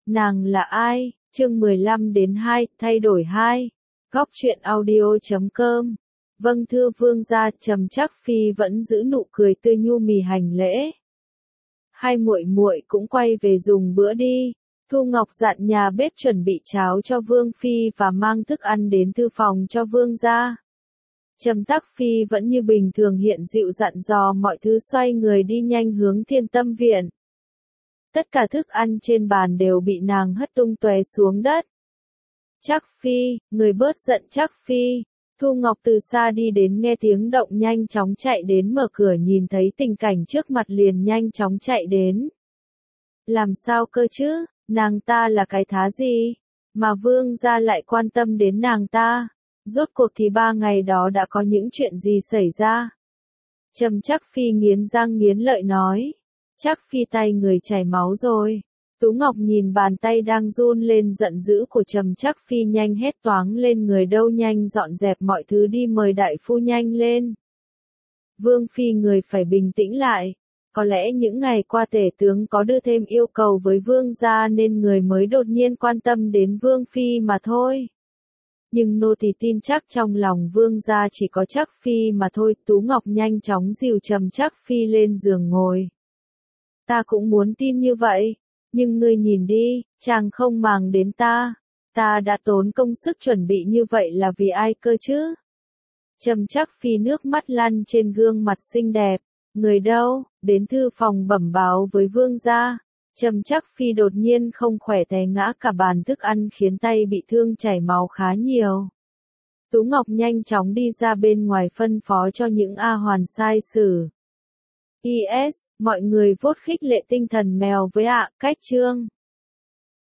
Nàng là ai? Chương 15-2, thay đổi 2. Góc truyện audio.com. Vâng thưa vương gia, Trầm Trác Phi vẫn giữ nụ cười tươi nhu mì hành lễ. Hai muội muội cũng quay về dùng bữa đi. Thu Ngọc dặn nhà bếp chuẩn bị cháo cho Vương Phi và mang thức ăn đến thư phòng cho vương gia. Trầm Trác Phi vẫn như bình thường hiện dịu dặn dò mọi thứ, xoay người đi nhanh hướng Thiên Tâm Viện. Tất cả thức ăn trên bàn đều bị nàng hất tung tóe xuống đất. Trác Phi, người bớt giận Trác Phi. Thu Ngọc từ xa đi đến, nghe tiếng động nhanh chóng chạy đến mở cửa, nhìn thấy tình cảnh trước mặt liền nhanh chóng chạy đến. Làm sao cơ chứ, nàng ta là cái thá gì, mà vương gia lại quan tâm đến nàng ta? Rốt cuộc thì 3 ngày đó đã có những chuyện gì xảy ra? Trầm Trác Phi nghiến răng nghiến lợi nói. Trác Phi tay người chảy máu rồi. Tú Ngọc nhìn bàn tay đang run lên giận dữ của Trầm Trác Phi, nhanh hét toáng lên, người đâu, nhanh dọn dẹp mọi thứ đi, mời đại phu nhanh lên. Vương Phi, người phải bình tĩnh lại. Có lẽ những ngày qua tể tướng có đưa thêm yêu cầu với vương gia nên người mới đột nhiên quan tâm đến Vương Phi mà thôi. Nhưng nô tỳ tin chắc trong lòng vương gia chỉ có Trác Phi mà thôi. Tú Ngọc nhanh chóng dìu Trầm Trác Phi lên giường ngồi. Ta cũng muốn tin như vậy. Nhưng ngươi nhìn đi, chàng không màng đến ta. Ta đã tốn công sức chuẩn bị như vậy là vì ai cơ chứ? Trầm Trác Phi nước mắt lăn trên gương mặt xinh đẹp. Người đâu? Đến thư phòng bẩm báo với vương gia. Trầm Trác Phi đột nhiên không khỏe, té ngã cả bàn thức ăn khiến tay bị thương, chảy máu khá nhiều. Tú Ngọc nhanh chóng đi ra bên ngoài phân phó cho những A Hoàn sai sử. Mọi người vốt khích lệ tinh thần mèo với ạ, cách chương.